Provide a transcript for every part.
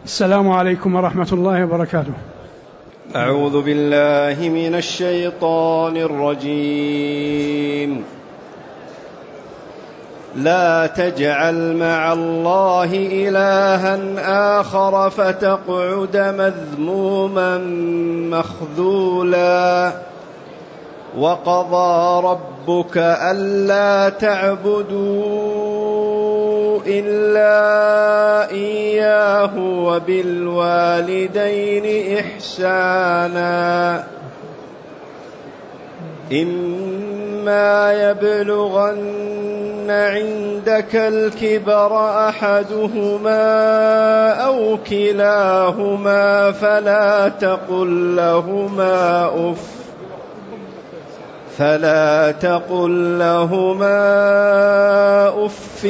السلام عليكم ورحمة الله وبركاته. أعوذ بالله من الشيطان الرجيم. لا تجعل مع الله إلها آخر فتقعد مذموما مخذولا. وقضى ربك ألا تعبدوا إلا إياه وبالوالدين إحسانا إما يبلغن عندك الكبر أحدهما أو كلاهما فلا تقل لهما أف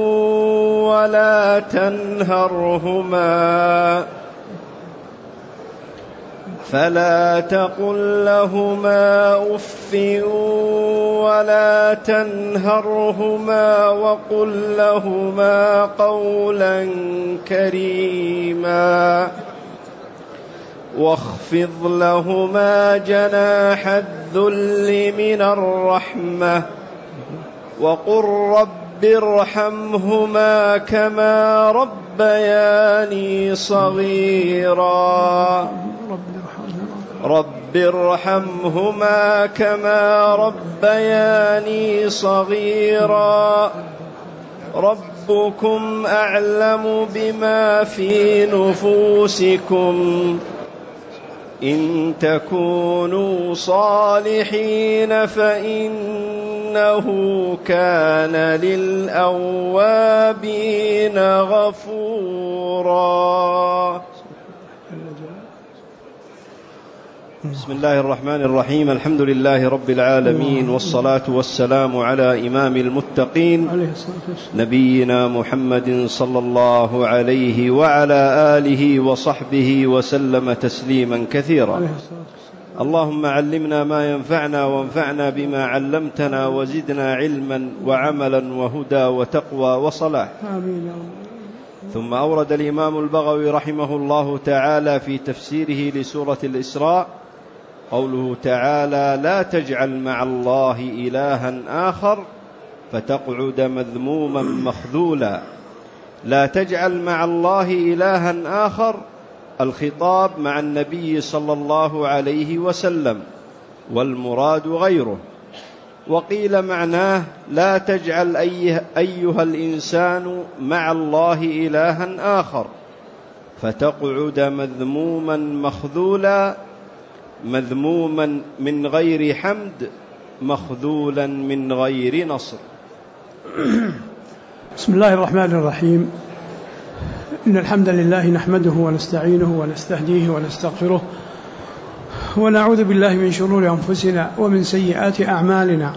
ولا تنهرهما وقل لهما قولا كريما واخفض لهما جناح الذل من الرحمة وقل رب ارحمهما كما ربياني صغيرا ربكم أعلم بما في نفوسكم إن تكونوا صالحين فإنه كان للأوابين غفورا. بسم الله الرحمن الرحيم. الحمد لله رب العالمين، والصلاة والسلام على إمام المتقين نبينا محمد صلى الله عليه وعلى آله وصحبه وسلم تسليما كثيرا. اللهم علمنا ما ينفعنا وانفعنا بما علمتنا وزدنا علما وعملا وهدى وتقوى وصلاح. ثم أورد الإمام البغوي رحمه الله تعالى في تفسيره لسورة الإسراء قوله تعالى: لا تجعل مع الله إلها آخر فتقعد مذموما مخذولا. لا تجعل مع الله إلها آخر، الخطاب مع النبي صلى الله عليه وسلم، والمراد غيره. وقيل معناه: لا تجعل أيها الإنسان مع الله إلها آخر فتقعد مذموما مخذولا، مذموما من غير حمد، مخذولا من غير نصر. بسم الله الرحمن الرحيم. إن الحمد لله نحمده ونستعينه ونستهديه ونستغفره ونعوذ بالله من شرور أنفسنا ومن سيئات أعمالنا.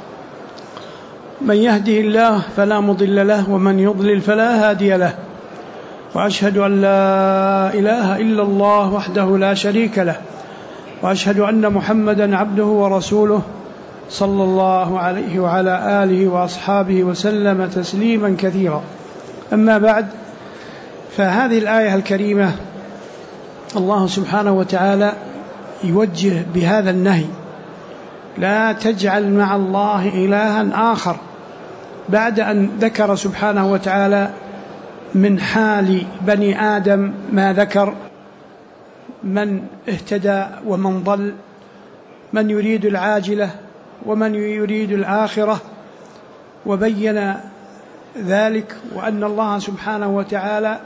من يهده الله فلا مضل له ومن يضلل فلا هادي له، وأشهد أن لا إله إلا الله وحده لا شريك له، وأشهد أن محمدا عبده ورسوله صلى الله عليه وعلى آله وأصحابه وسلم تسليما كثيرا. أما بعد، فهذه الآية الكريمة الله سبحانه وتعالى يوجه بهذا النهي: لا تجعل مع الله إلها آخر، بعد أن ذكر سبحانه وتعالى من حال بني آدم ما ذكر، من اهتدى ومن ضل، من يريد العاجلة ومن يريد الآخرة، وبين ذلك وأن الله سبحانه وتعالى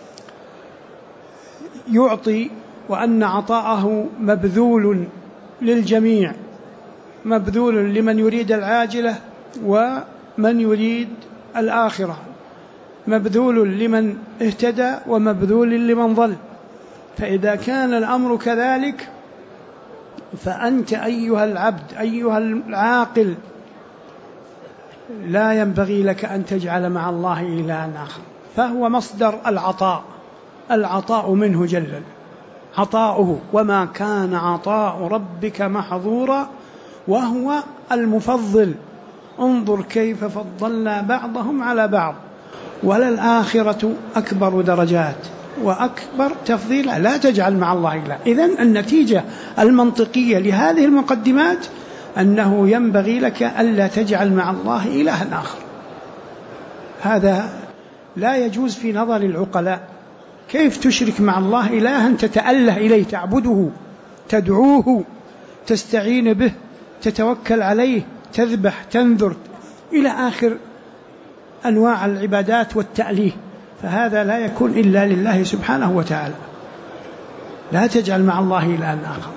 يعطي، وأن عطاءه مبذول للجميع، مبذول لمن يريد العاجلة ومن يريد الآخرة، مبذول لمن اهتدى ومبذول لمن ضل. فإذا كان الأمر كذلك فأنت أيها العبد أيها العاقل لا ينبغي لك أن تجعل مع الله إلها آخر، فهو مصدر العطاء منه جل عطاؤه، وما كان عطاء ربك محظورا وهو المفضل. انظر كيف فضلنا بعضهم على بعض، وللآخرة أكبر درجات. وأكبر تفضيلا، لا تجعل مع الله إله. إذن النتيجة المنطقية لهذه المقدمات أنه ينبغي لك ألا تجعل مع الله إلها آخر. هذا لا يجوز في نظر العقلاء. كيف تشرك مع الله إلها تتأله إليه، تعبده، تدعوه، تستعين به، تتوكل عليه، تذبح، تنذر، إلى آخر أنواع العبادات والتأليه. فهذا لا يكون إلا لله سبحانه وتعالى. لا تجعل مع الله إلها آخر.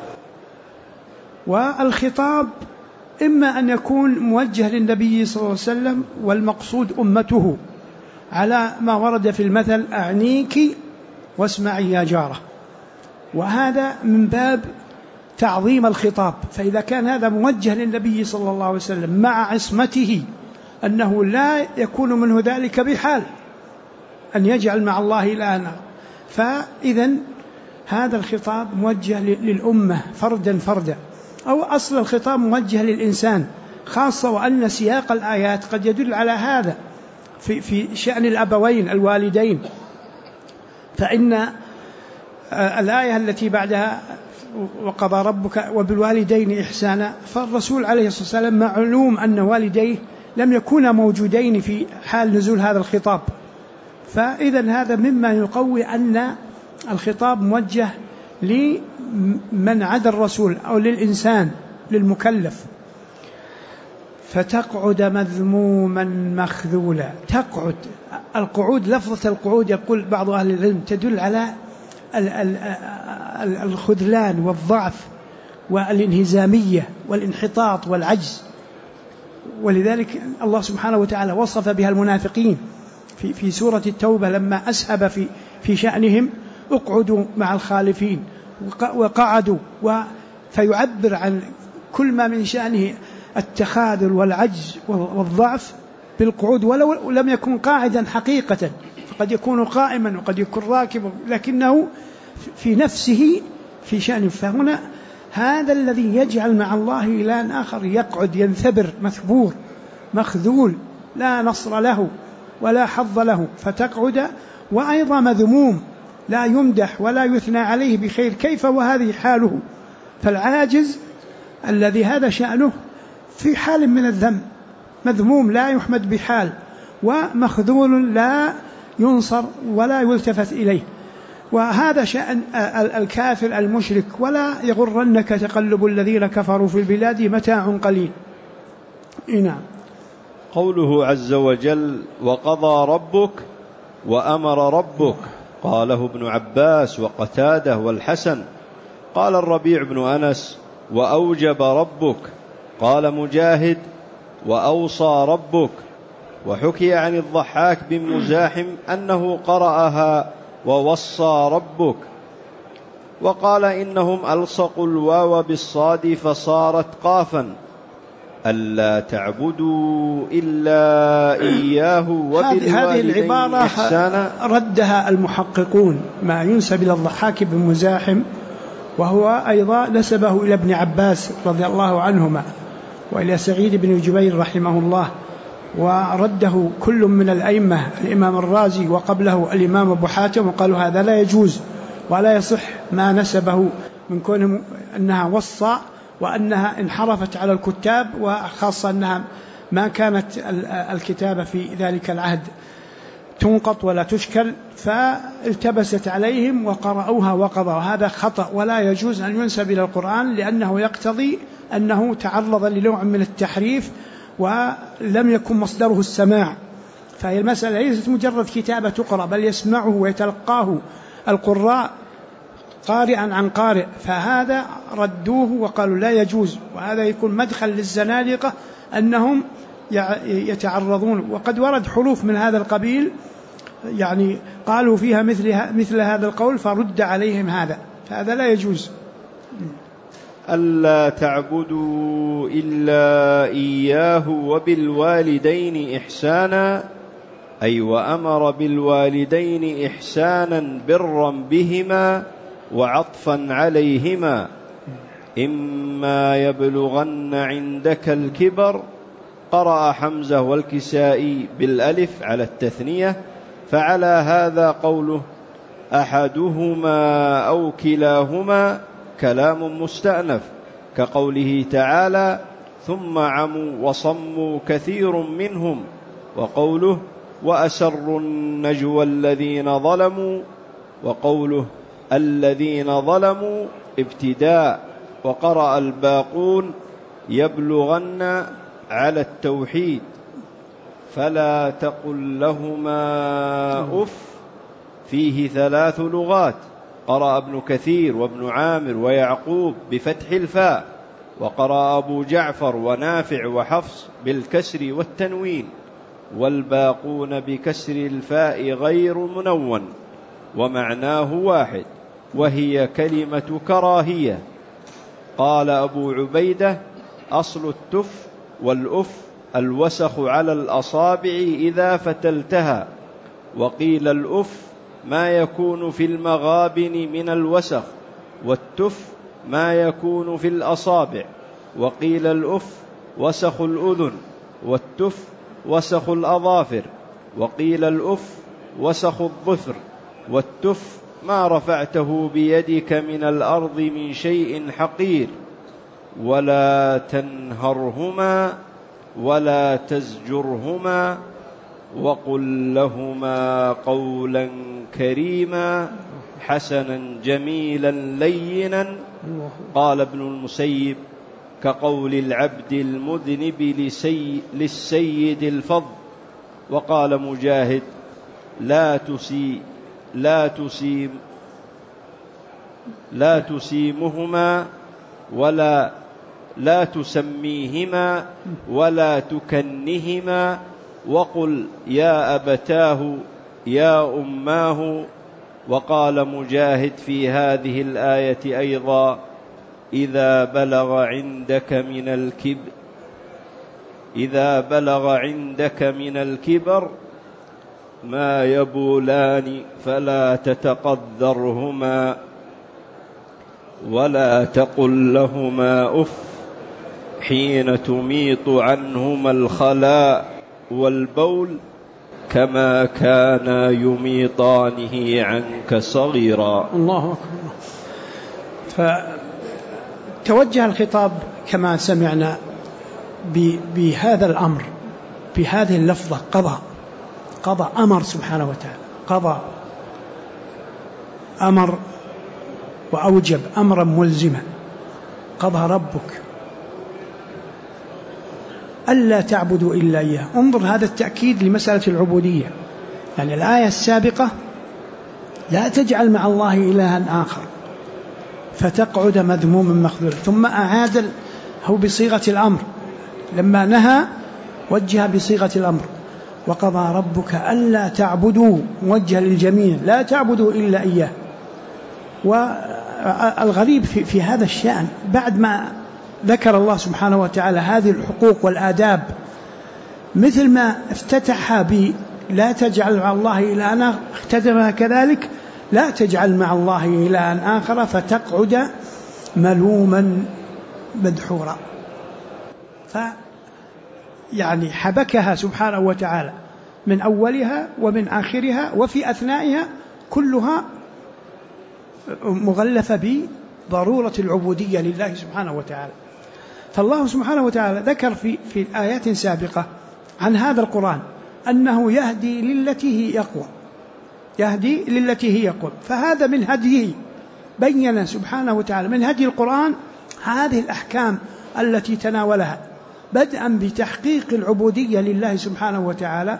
والخطاب إما أن يكون موجه للنبي صلى الله عليه وسلم والمقصود أمته، على ما ورد في المثل أعنيك واسمعي يا جارة، وهذا من باب تعظيم الخطاب. فإذا كان هذا موجه للنبي صلى الله عليه وسلم مع عصمته أنه لا يكون منه ذلك بحال أن يجعل مع الله إلها، فإذن هذا الخطاب موجه للأمة فردا فردا، أو أصل الخطاب موجه للإنسان خاصة، وأن سياق الآيات قد يدل على هذا في شأن الأبوين الوالدين. فإن الآية التي بعدها وقضى ربك وبالوالدين إحسانا، فالرسول عليه الصلاة والسلام معلوم أن والديه لم يكونا موجودين في حال نزول هذا الخطاب، فإذا هذا مما يقوي أن الخطاب موجه لمن عدا الرسول أو للإنسان للمكلف. فتقعد مذموما مخذولا. تقعد، القعود، لفظة القعود يقول بعض أهل العلم تدل على الخذلان والضعف والانهزامية والانحطاط والعجز، ولذلك الله سبحانه وتعالى وصف بها المنافقين في سورة التوبة لما أسهب في شأنهم: اقعدوا مع الخالفين، وقعدوا، فيعبر عن كل ما من شأنه التخاذل والعجز والضعف بالقعود، ولو لم يكن قاعدا حقيقة، فقد يكون قائما وقد يكون راكبا، لكنه في نفسه في شأنه. فهنا هذا الذي يجعل مع الله إلها آخر يقعد ينثبر مثبور مخذول، لا نصر له ولا حظ له، فتقعد. وأيضا مذموم، لا يمدح ولا يثنى عليه بخير، كيف وهذه حاله؟ فالعاجز الذي هذا شأنه في حال من الذم، مذموم لا يحمد بحال، ومخذول لا ينصر ولا يلتفت إليه. وهذا شأن الكافر المشرك. ولا يغرنك تقلب الذين كفروا في البلاد متاع قليل. نعم. قوله عز وجل: وقضى ربك وأمر ربك، قاله ابن عباس وقتاده والحسن. قال الربيع بن أنس: وأوجب ربك. قال مجاهد: وأوصى ربك. وحكي عن الضحاك بن مزاحم أنه قرأها: ووصى ربك. وقال إنهم ألصقوا الواو بالصاد فصارت قافا: ألا تعبدوا إلا إياه وبالوالدين هذه العبارة إحسانا. ردها المحققون، ما ينسب إلى الضحاك بن مزاحم، وهو أيضا نسبه إلى ابن عباس رضي الله عنهما وإلى سعيد بن جبير رحمه الله، ورده كل من الأئمة، الإمام الرازي وقبله الإمام أبو حاتم، وقالوا هذا لا يجوز ولا يصح ما نسبه من كونه أنها وصى، وأنها انحرفت على الكتاب، وخاصة أنها ما كانت الكتابة في ذلك العهد تنقط ولا تشكل، فالتبست عليهم وقرأوها وقضوا. هذا خطأ، ولا يجوز أن ينسب إلى القرآن، لأنه يقتضي أنه تعرض لنوع من التحريف ولم يكن مصدره السماع. فهي المسألة ليست مجرد كتابة تقرأ، بل يسمعه ويتلقاه القراء قارئا عن قارئ، فهذا ردوه وقالوا لا يجوز. وهذا يكون مدخل للزنادقة أنهم يتعرضون، وقد ورد حروف من هذا القبيل يعني قالوا فيها مثل هذا القول، فرد عليهم هذا، فهذا لا يجوز. ألا تعبدوا إلا إياه وبالوالدين إحسانا، أي وأمر بالوالدين إحسانا برا بهما وعطفا عليهما. إما يبلغن عندك الكبر، قرأ حمزة والكسائي بالألف على التثنية، فعلى هذا قوله أحدهما أو كلاهما كلام مستأنف، كقوله تعالى: ثم عموا وصموا كثير منهم، وقوله: وأسروا النجوى الذين ظلموا، وقوله: الذين ظلموا ابتداء. وقرأ الباقون: يبلغن على التوحيد، فلا تقل لهما أف، فيه 3 لغات. قرأ ابن كثير وابن عامر ويعقوب بفتح الفاء، وقرأ أبو جعفر ونافع وحفص بالكسر والتنوين، والباقون بكسر الفاء غير منون، ومعناه واحد، وهي كلمة كراهية. قال أبو عبيدة: أصل التف والأف الوسخ على الأصابع إذا فتلتها. وقيل الأف ما يكون في المغابن من الوسخ، والتف ما يكون في الأصابع. وقيل الأف وسخ الأذن، والتف وسخ الأظافر. وقيل الأف وسخ الظفر، والتف ما رفعته بيدك من الأرض من شيء حقير. ولا تنهرهما ولا تزجرهما، وقل لهما قولا كريما حسنا جميلا لينا. قال ابن المسيب: كقول العبد المذنب للسيد الفظ. وقال مجاهد: لا تسيمهما ولا لا تسميهما ولا تكنهما، وقل يا أبتاه يا أماه. وقال مجاهد في هذه الآية أيضا: إذا بلغ عندك من الكبر ما يبولان فلا تتقذرهما، ولا تقل لهما أف حين تميط عنهما الخلاء والبول كما كانا يميطانه عنك صغيرا. الله أكبر. فتوجه الخطاب كما سمعنا بهذا الأمر، بهذه اللفظة: قضى أمر سبحانه وتعالى، قضى أمر وأوجب أمرا ملزما. قضى ربك ألا تعبدوا إلا إياه. انظر هذا التأكيد لمسألة العبودية. يعني الآية السابقة: لا تجعل مع الله إلها آخر فتقعد مذموما مخذولا، ثم أعاد هو بصيغة الأمر، لما نهى وجه بصيغة الأمر: وقضى ربك ألا تعبدوا، موجه للجميع، لا تعبدوا إلا إياه. والغريب في هذا الشأن، بعد ما ذكر الله سبحانه وتعالى هذه الحقوق والآداب، مثل ما افتتح لا تجعل مع الله إلها، اختتمها كذلك: لا تجعل مع الله إلها آخر فتقعد ملوما مدحورا. يعني حبكها سبحانه وتعالى من أولها ومن آخرها وفي أثنائها، كلها مغلفة بضرورة العبودية لله سبحانه وتعالى. فالله سبحانه وتعالى ذكر في آيات سابقة عن هذا القرآن أنه يهدي للتي هي أقوم، فهذا من هديه. بين سبحانه وتعالى من هدي القرآن هذه الأحكام التي تناولها، بدءا بتحقيق العبودية لله سبحانه وتعالى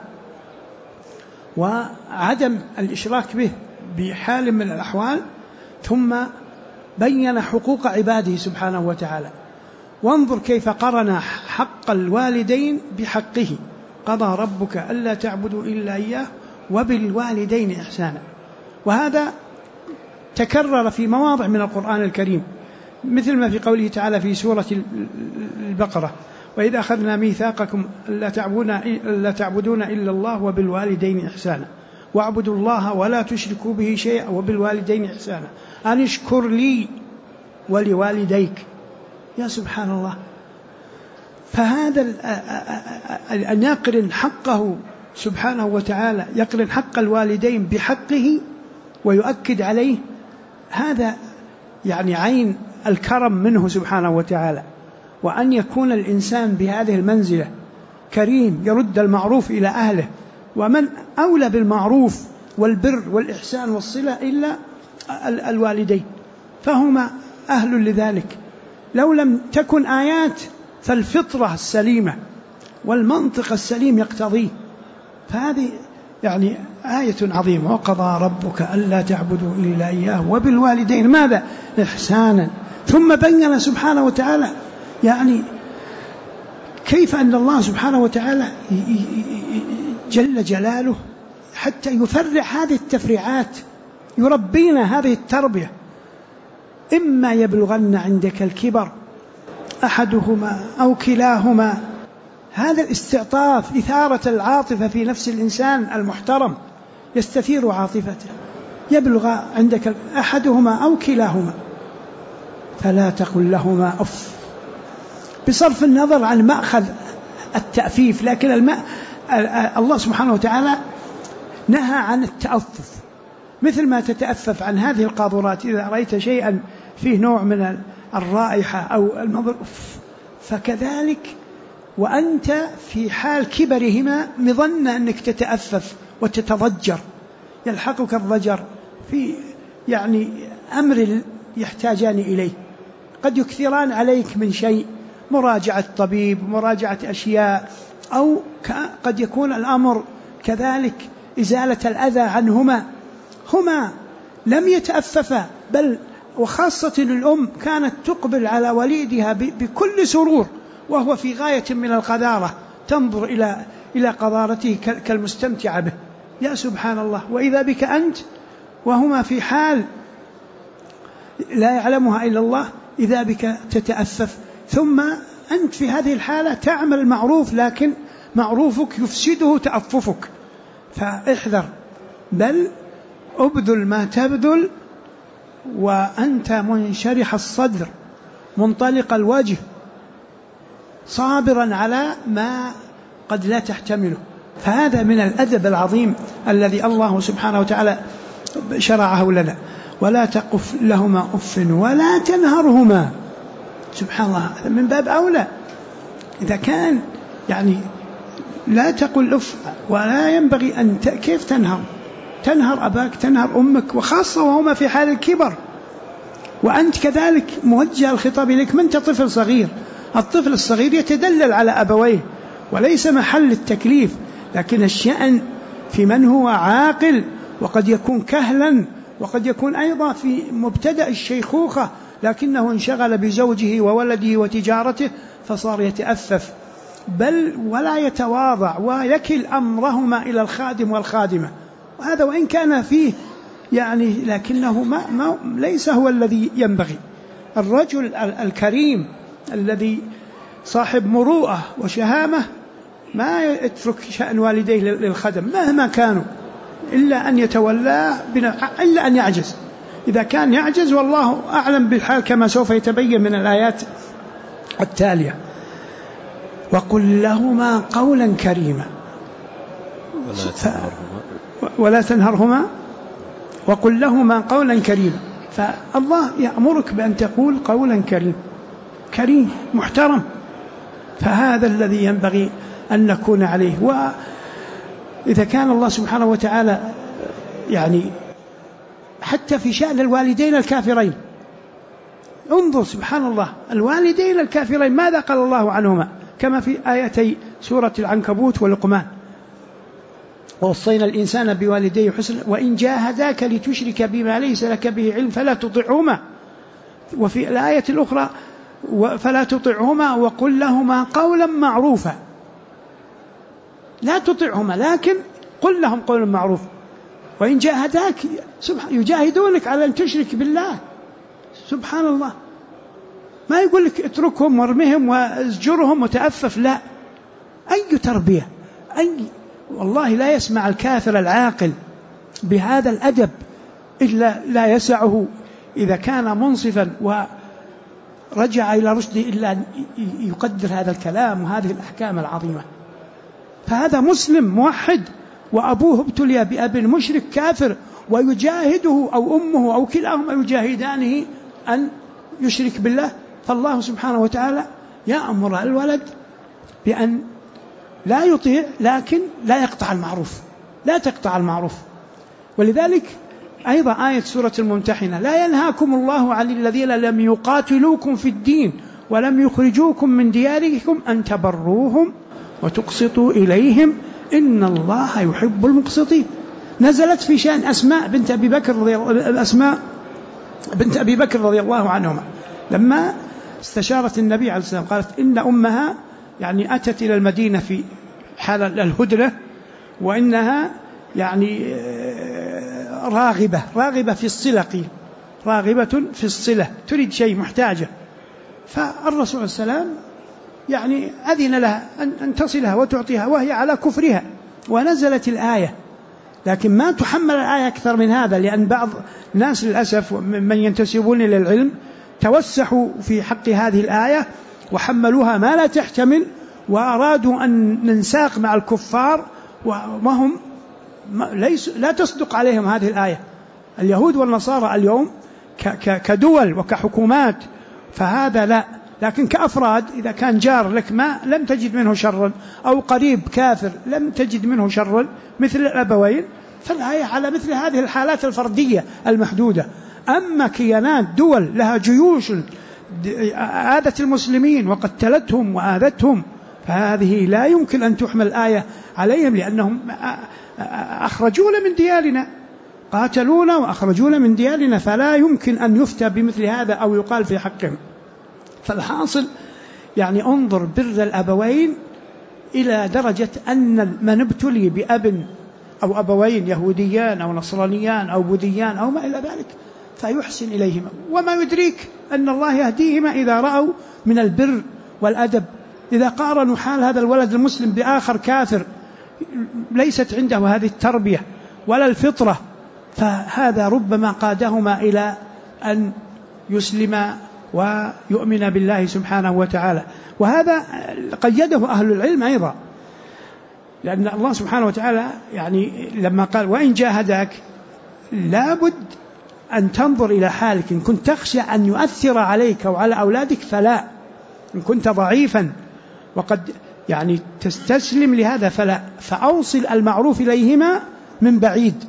وعدم الإشراك به بحال من الأحوال، ثم بين حقوق عباده سبحانه وتعالى. وانظر كيف قرن حق الوالدين بحقه: قضى ربك ألا تعبدوا إلا إياه وبالوالدين إحسانا. وهذا تكرر في مواضع من القرآن الكريم، مثل ما في قوله تعالى في سورة البقرة: وإذا أخذنا ميثاقكم ألا تعبدون إلا الله وبالوالدين إحسانا واعبدوا الله ولا تشركوا به شيئا وبالوالدين إحسانا أن اشكر لي ولوالديك. يا سبحان الله. فهذا أن يقرن حقه سبحانه وتعالى، يقرن حق الوالدين بحقه، ويؤكد عليه، هذا يعني عين الكرم منه سبحانه وتعالى. وأن يكون الإنسان بهذه المنزلة كريم يرد المعروف إلى أهله، ومن أولى بالمعروف والبر والإحسان والصلة إلا الوالدين، فهما أهل لذلك. لو لم تكن آيات فالفطرة السليمة والمنطق السليم يقتضيه. فهذه يعني آية عظيمة. وقضى ربك ألا تعبدوا إلا إياه وبالوالدين ماذا؟ إحسانا. ثم بين سبحانه وتعالى يعني كيف أن الله سبحانه وتعالى جل جلاله حتى يفرع هذه التفريعات، يربينا هذه التربية. إما يبلغن عندك الكبر أحدهما أو كلاهما، هذا الاستعطاف، إثارة العاطفة في نفس الإنسان المحترم، يستثير عاطفته. يبلغ عندك أحدهما أو كلاهما فلا تقل لهما أف، بصرف النظر عن مأخذ التأفيف، لكن الله سبحانه وتعالى نهى عن التأفف، مثل ما تتأفف عن هذه القاذورات إذا رأيت شيئا فيه نوع من الرائحة أو المنظر فكذلك وأنت في حال كبرهما مظن أنك تتأفف وتتضجر، يلحقك الضجر في يعني أمر يحتاجان إليه، قد يكثران عليك من شيء، مراجعة طبيب، مراجعة أشياء، أو قد يكون الأمر كذلك إزالة الأذى عنهما. هما لم يتأففا، بل وخاصة الأم كانت تقبل على وليدها بكل سرور وهو في غاية من القذارة، تنظر إلى قذارته كالمستمتع به. يا سبحان الله، وإذا بك أنت وهما في حال لا يعلمها إلا الله، إذا بك تتأفف، ثم أنت في هذه الحالة تعمل المعروف، لكن معروفك يفسده تأففك. فاحذر، بل أبذل ما تبذل وأنت منشرح الصدر منطلق الوجه صابرا على ما قد لا تحتمله. فهذا من الأدب العظيم الذي الله سبحانه وتعالى شرعه لنا. ولا تقف لهما أف ولا تنهرهما. سبحان الله، من باب أولى إذا كان يعني لا تقل أف، ولا ينبغي أن كيف تنهر أباك، تنهر أمك، وخاصة وهما في حال الكبر، وأنت كذلك موجه الخطاب إليك، من أنت طفل صغير. الطفل الصغير يتدلل على أبويه وليس محل التكليف، لكن الشأن في من هو عاقل، وقد يكون كهلا، وقد يكون أيضا في مبتدأ الشيخوخة، لكنه انشغل بزوجه وولده وتجارته فصار يتأفف، بل ولا يتواضع ويكل أمرهما إلى الخادم والخادمة. وهذا وإن كان فيه يعني لكنه ليس هو الذي ينبغي. الرجل الكريم الذي صاحب مروءة وشهامة ما يترك شأن والديه للخدم مهما كانوا، إلا أن يتولى إلا أن يعجز. إذا كان يعجز والله أعلم بالحال كما سوف يتبين من الآيات التالية. وقل لهما قولا كريما ولا تنهرهما وقل لهما قولا كريما. فالله يأمرك بأن تقول قولا كريم محترم. فهذا الذي ينبغي أن نكون عليه. وإذا كان الله سبحانه وتعالى يعني حتى في شأن الوالدين الكافرين، انظر سبحان الله، الوالدين الكافرين ماذا قال الله عنهما كما في آيتي سورة العنكبوت ولقمان: ووصينا الإنسان بوالديه حسنا وإن جاهداك لتشرك بما ليس لك به علم فلا تطعهما. وفي الآية الأخرى: فلا تطعهما وقل لهما قولا معروفا. لا تطعهما لكن قل لهم قولا معروفا. وإن جاهداك يجاهدونك على أن تشرك بالله. سبحان الله، ما يقول لك اتركهم وارمهم وازجرهم وتأفف، لا. أي تربية، والله لا يسمع الكافر العاقل بهذا الأدب إلا لا يسعه إذا كان منصفا ورجع إلى رشده إلا أن يقدر هذا الكلام وهذه الأحكام العظيمة. فهذا مسلم موحد وأبوه ابتلي بأب مشرك كافر ويجاهده أو أمه أو كلاهما يجاهدانه أن يشرك بالله، فالله سبحانه وتعالى يأمر الولد بأن لا يطيع لكن لا يقطع المعروف، لا تقطع المعروف. ولذلك أيضا آية سورة الممتحنة: لا ينهاكم الله عن الذين لم يقاتلوكم في الدين ولم يخرجوكم من دياركم أن تبروهم وتقسطوا إليهم إن الله يحب المقسطين. نزلت في شأن أسماء بنت أبي بكر رضي الله عنهما لما استشارت النبي عليه السلام، قالت إن أمها يعني أتت إلى المدينة في حال الهجرة، وإنها يعني راغبة في الصلة، راغبة في الصلة، تريد شيء، محتاجة. فالرسول صلى الله عليه وسلم يعني أذن لها أن تصلها وتعطيها وهي على كفرها، ونزلت الآية. لكن ما تحمل الآية أكثر من هذا، لأن بعض الناس للأسف من ينتسبون إلى العلم توسحوا في حق هذه الآية وحملوها ما لا تحتمل، وأرادوا أن ننساق مع الكفار وهم لا تصدق عليهم هذه الآية. اليهود والنصارى اليوم كدول وكحكومات فهذا لا، لكن كأفراد إذا كان جار لك ما لم تجد منه شرا، أو قريب كافر لم تجد منه شرا مثل الأبوين، فالآية على مثل هذه الحالات الفردية المحدودة. أما كيانات دول لها جيوش آذت المسلمين وقتلتهم وآذتهم، فهذه لا يمكن أن تحمل الآية عليهم، لأنهم أخرجونا من ديارنا، قاتلونا وأخرجونا من ديارنا، فلا يمكن أن يفتى بمثل هذا أو يقال في حقهم. فالحاصل يعني انظر بر الأبوين إلى درجة أن من ابتلي بأب أو أبوين يهوديان أو نصرانيان أو بوذيان أو ما إلى ذلك فيحسن إليهما، وما يدريك أن الله يهديهما إذا رأوا من البر والأدب. إذا قارنوا حال هذا الولد المسلم بآخر كافر ليست عنده هذه التربية ولا الفطرة، فهذا ربما قادهما إلى أن يسلم ويؤمن بالله سبحانه وتعالى. وهذا قيده أهل العلم أيضا، لأن الله سبحانه وتعالى يعني لما قال وإن جاهداك لابد أن تنظر إلى حالك، إن كنت تخشى أن يؤثر عليك وعلى أولادك فلا، إن كنت ضعيفا وقد يعني تستسلم لهذا فلا، فأوصل المعروف إليهما من بعيد،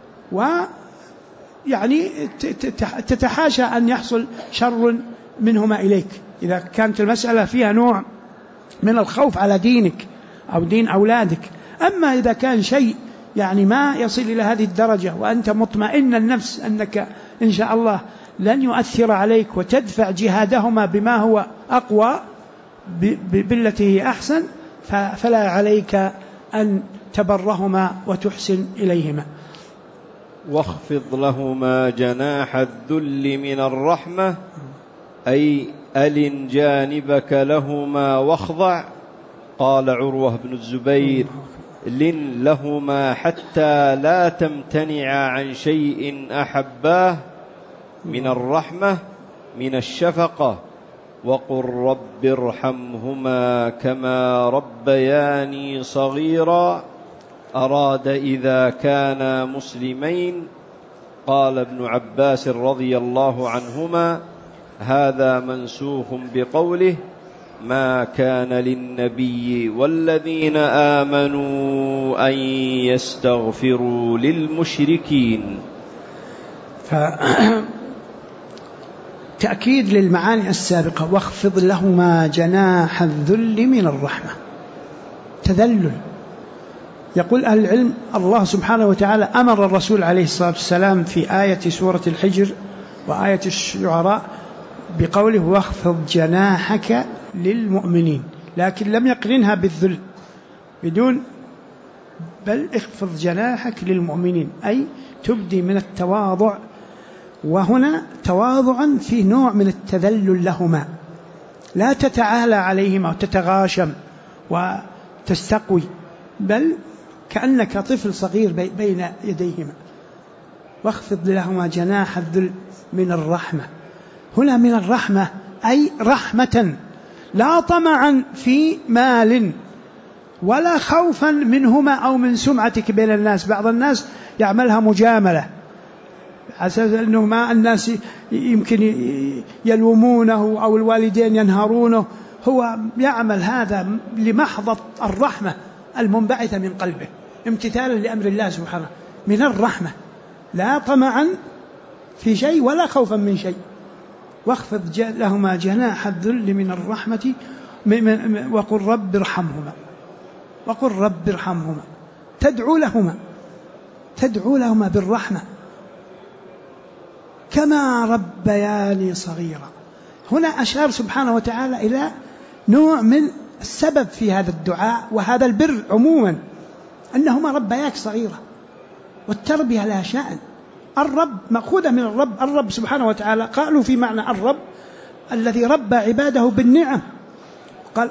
ويعني تتحاشى أن يحصل شر منهما إليك إذا كانت المسألة فيها نوع من الخوف على دينك أو دين أولادك. أما إذا كان شيء يعني ما يصل إلى هذه الدرجة وأنت مطمئن النفس أنك إن شاء الله لن يؤثر عليك وتدفع جهادهما بما هو أقوى بالتي هي أحسن، فلا عليك أن تبرهما وتحسن إليهما. واخفض لهما جناح الذل من الرحمة، أي ألن جانبك لهما واخضع. قال عروة بن الزبير: لن لهما حتى لا تمتنعا عن شيء أحباه من الرحمة من الشفقة، وقل رب ارحمهما كما ربياني صغيرا. أراد إذا كانا مسلمين. قال ابن عباس رضي الله عنهما: هذا منسوخ بقوله: ما كان للنبي والذين آمنوا أن يستغفروا للمشركين. تأكيد للمعاني السابقة: واخفض لهما جناح الذل من الرحمة، تذلل. يقول أهل العلم الله سبحانه وتعالى أمر الرسول عليه الصلاة والسلام في آية سورة الحجر وآية الشعراء بقوله: واخفض جناحك للمؤمنين، لكن لم يقرنها بالذل بدون، بل اخفض جناحك للمؤمنين، أي تبدي من التواضع. وهنا تواضعا في نوع من التذلل لهما، لا تتعالى عليهما وتتغاشم وتستقوي، بل كأنك طفل صغير بين يديهما. واخفض لهما جناح الذل من الرحمة. هنا من الرحمة أي رحمة، لا طمعا في مال ولا خوفا منهما أو من سمعتك بين الناس. بعض الناس يعملها مجاملة على أساس أنه ما الناس يمكن يلومونه أو الوالدين ينهرونه، هو يعمل هذا لمحضة الرحمة المنبعثة من قلبه، امتثالا لأمر الله سبحانه من الرحمة، لا طمعا في شيء ولا خوفا من شيء. واخفض لهما جناح الذل من الرحمة وقل رب ارحمهما، وقل رب ارحمهما، تدعو لهما بالرحمة كما ربياني صغيرا. هنا أشار سبحانه وتعالى إلى نوع من السبب في هذا الدعاء وهذا البر عموما، أنهما ربياك صغيرا، والتربية لها شأن. الرب مأخوذة من الرب سبحانه وتعالى، قالوا في معنى الرب الذي ربى عباده بالنعم، قال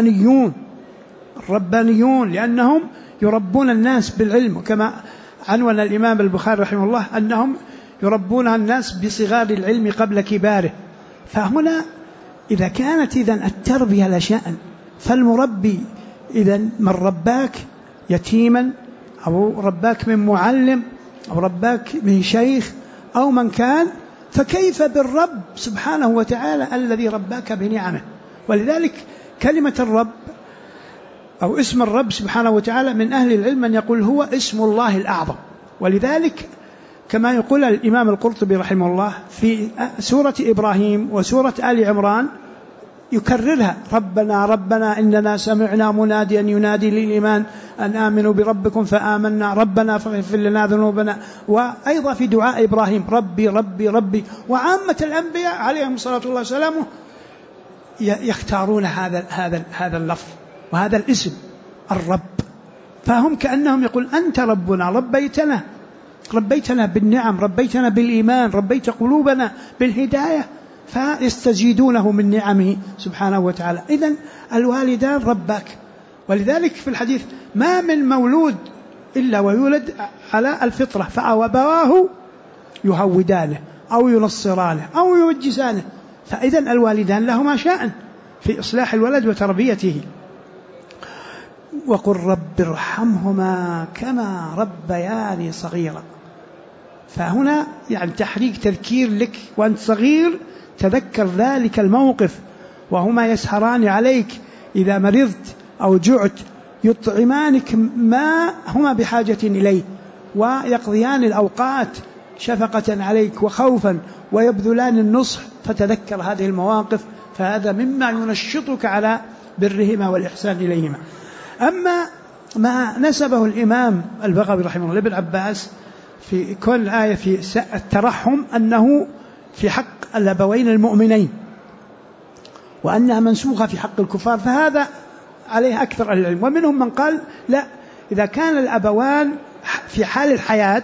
الربانيون لأنهم يربون الناس بالعلم، كما عنون الإمام البخاري رحمه الله أنهم يربون الناس بصغار العلم قبل كباره. فهنا إذا كانت التربية لا شأن، فالمربي من رباك يتيما أو رباك من معلم أو رباك من شيخ أو من كان، فكيف بالرب سبحانه وتعالى الذي رباك بنعمه. ولذلك كلمة الرب أو اسم الرب سبحانه وتعالى من أهل العلم من يقول هو اسم الله الأعظم. ولذلك كما يقول الإمام القرطبي رحمه الله في سورة إبراهيم وسورة آل عمران يكررها: ربنا إننا سمعنا مناديا ينادي للإيمان أن آمنوا بربكم فآمنا ربنا فاغفر لنا ذنوبنا. وأيضا في دعاء إبراهيم ربي ربي ربي. وعامة الأنبياء عليهم الصلاة والسلام يختارون هذا اللفظ وهذا الاسم الرب، فهم كأنهم يقول أنت ربنا، ربيتنا بالنعم، ربيتنا بالإيمان، ربيت قلوبنا بالهداية، فيستزيدونه من نعمه سبحانه وتعالى. إذن الوالدان رباك. ولذلك في الحديث ما من مولود إلا ويولد على الفطرة، فأبواه يهودانه أو ينصرانه أو يوجسانه. فإذن الوالدان لهما شأن في إصلاح الولد وتربيته. وقل رب ارحمهما كما ربياني صغيرا. فهنا تحريك تذكير لك وأنت صغير، تذكر ذلك الموقف، وهما يسهران عليك إذا مرضت أو جعت، يطعمانك ما هما بحاجة إليه، ويقضيان الأوقات شفقة عليك وخوفا، ويبذلان النصح. فتذكر هذه المواقف، فهذا مما ينشطك على برهما والإحسان إليهما. أما ما نسبه الإمام البغوي رحمه الله لابن عباس في كل آية في الترحم أنه في حق الأبوين المؤمنين، وأنها منسوخة في حق الكفار، فهذا عليه أكثر أهل العلم. ومنهم من قال لا، إذا كان الأبوان في حال الحياة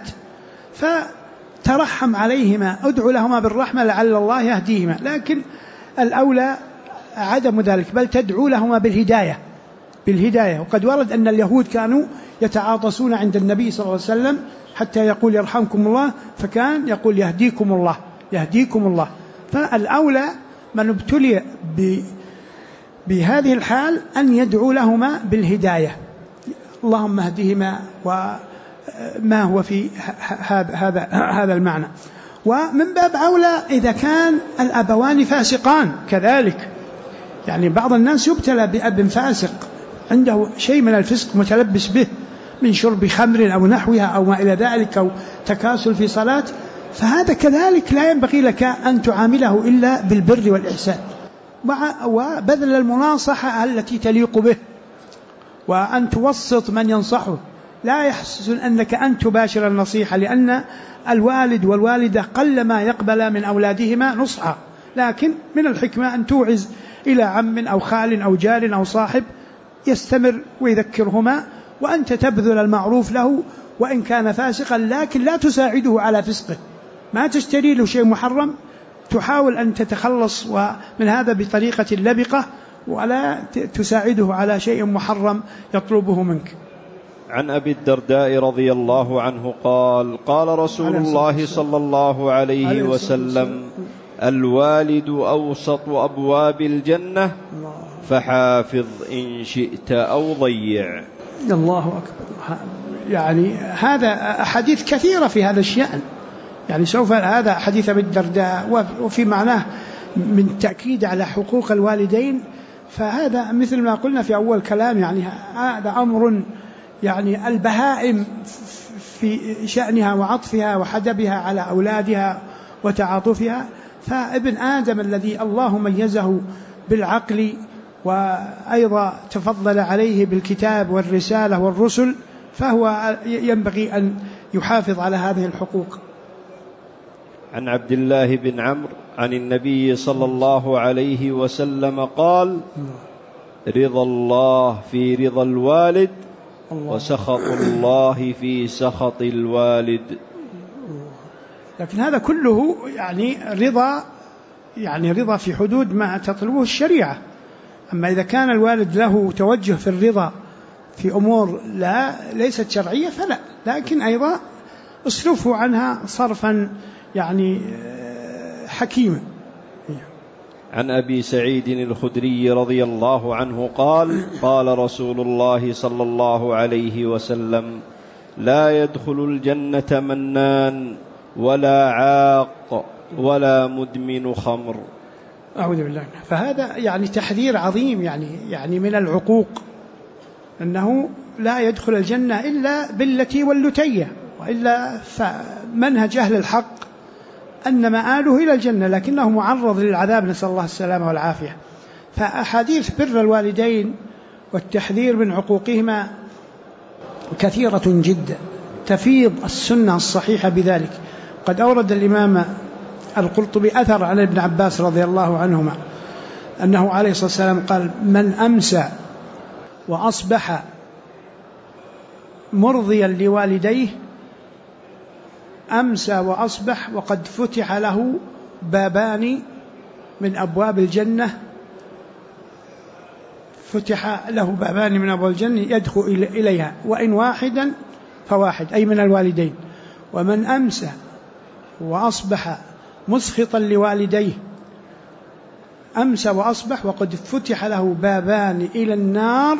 فترحم عليهما، ادعو لهما بالرحمة لعل الله يهديهما، لكن الأولى عدم ذلك، بل تدعو لهما بالهداية. وقد ورد أن اليهود كانوا يتعاطسون عند النبي صلى الله عليه وسلم حتى يقول يرحمكم الله، فكان يقول يهديكم الله. فالأولى من ابتلي بهذه الحال أن يدعو لهما بالهداية، اللهم اهدهما، وما هو في هذا المعنى. ومن باب أولى إذا كان الأبوان فاسقان كذلك، بعض الناس يبتلى بأب فاسق عنده شيء من الفسق متلبس به من شرب خمر أو نحوها أو ما إلى ذلك، أو تكاسل في صلاة، فهذا كذلك لا ينبغي لك أن تعامله إلا بالبر والإحسان، وبذل المناصحة التي تليق به، وأن توسط من ينصحه. لا يحسن أنك أن تباشر النصيحة، لأن الوالد والوالدة قلما يقبل من أولادهما نصحا، لكن من الحكمة أن توعز إلى عم أو خال أو جار أو صاحب يستمر ويذكرهما، وأنت تبذل المعروف له وإن كان فاسقا، لكن لا تساعده على فسقه، ما تشتري له شيء محرم، تحاول أن تتخلص من هذا بطريقة لبقة، ولا تساعده على شيء محرم يطلبه منك. عن أبي الدرداء رضي الله عنه قال: قال رسول الله صلى الله عليه وسلم: الوالد أوسط أبواب الجنة، فحافظ إن شئت أو ضيع. الله أكبر. يعني هذا أحاديث كثيرة في هذا الشأن، يعني سوف هذا حديث أبي الدرداء وفي معناه من تأكيد على حقوق الوالدين، فهذا مثل ما قلنا في أول كلام، يعني هذا أمر يعني البهائم في شأنها وعطفها وحدبها على أولادها وتعاطفها، فابن آدم الذي الله ميزه بالعقل وأيضا تفضل عليه بالكتاب والرسالة والرسل، فهو ينبغي أن يحافظ على هذه الحقوق. عن عبد الله بن عمرو عن النبي صلى الله عليه وسلم قال: رضا الله في رضا الوالد وسخط الله في سخط الوالد. لكن هذا كله يعني رضا في حدود ما تطلبه الشريعة. أما إذا كان الوالد له توجه في الرضا في أمور ليست شرعية فلا، لكن أيضا اصرفه عنها صرفا يعني حكيما. عن أبي سعيد الخدري رضي الله عنه قال: قال رسول الله صلى الله عليه وسلم: لا يدخل الجنة منان ولا عاق ولا مدمن خمر. أعوذ بالله. فهذا يعني تحذير عظيم يعني من العقوق، أنه لا يدخل الجنة إلا بالتي واللتية، وإلا فمنهج أهل الحق أن مآله إلى الجنة، لكنه معرض للعذاب، نسأل الله السلامة والعافية. فأحاديث بر الوالدين والتحذير من عقوقهما كثيرة جدا، تفيض السنة الصحيحة بذلك. قد أورد الإمام القرطبي أثر عن ابن عباس رضي الله عنهما أنه عليه الصلاة والسلام قال: من أمسى وأصبح مرضيا لوالديه أمسى وأصبح وقد فتح له بابان من أبواب الجنة، فتح له بابان من أبواب الجنة يدخل إليها، وإن واحدا فواحد، أي من الوالدين. ومن أمسى وأصبح مسخطا لوالديه أمسى وأصبح وقد فتح له بابان إلى النار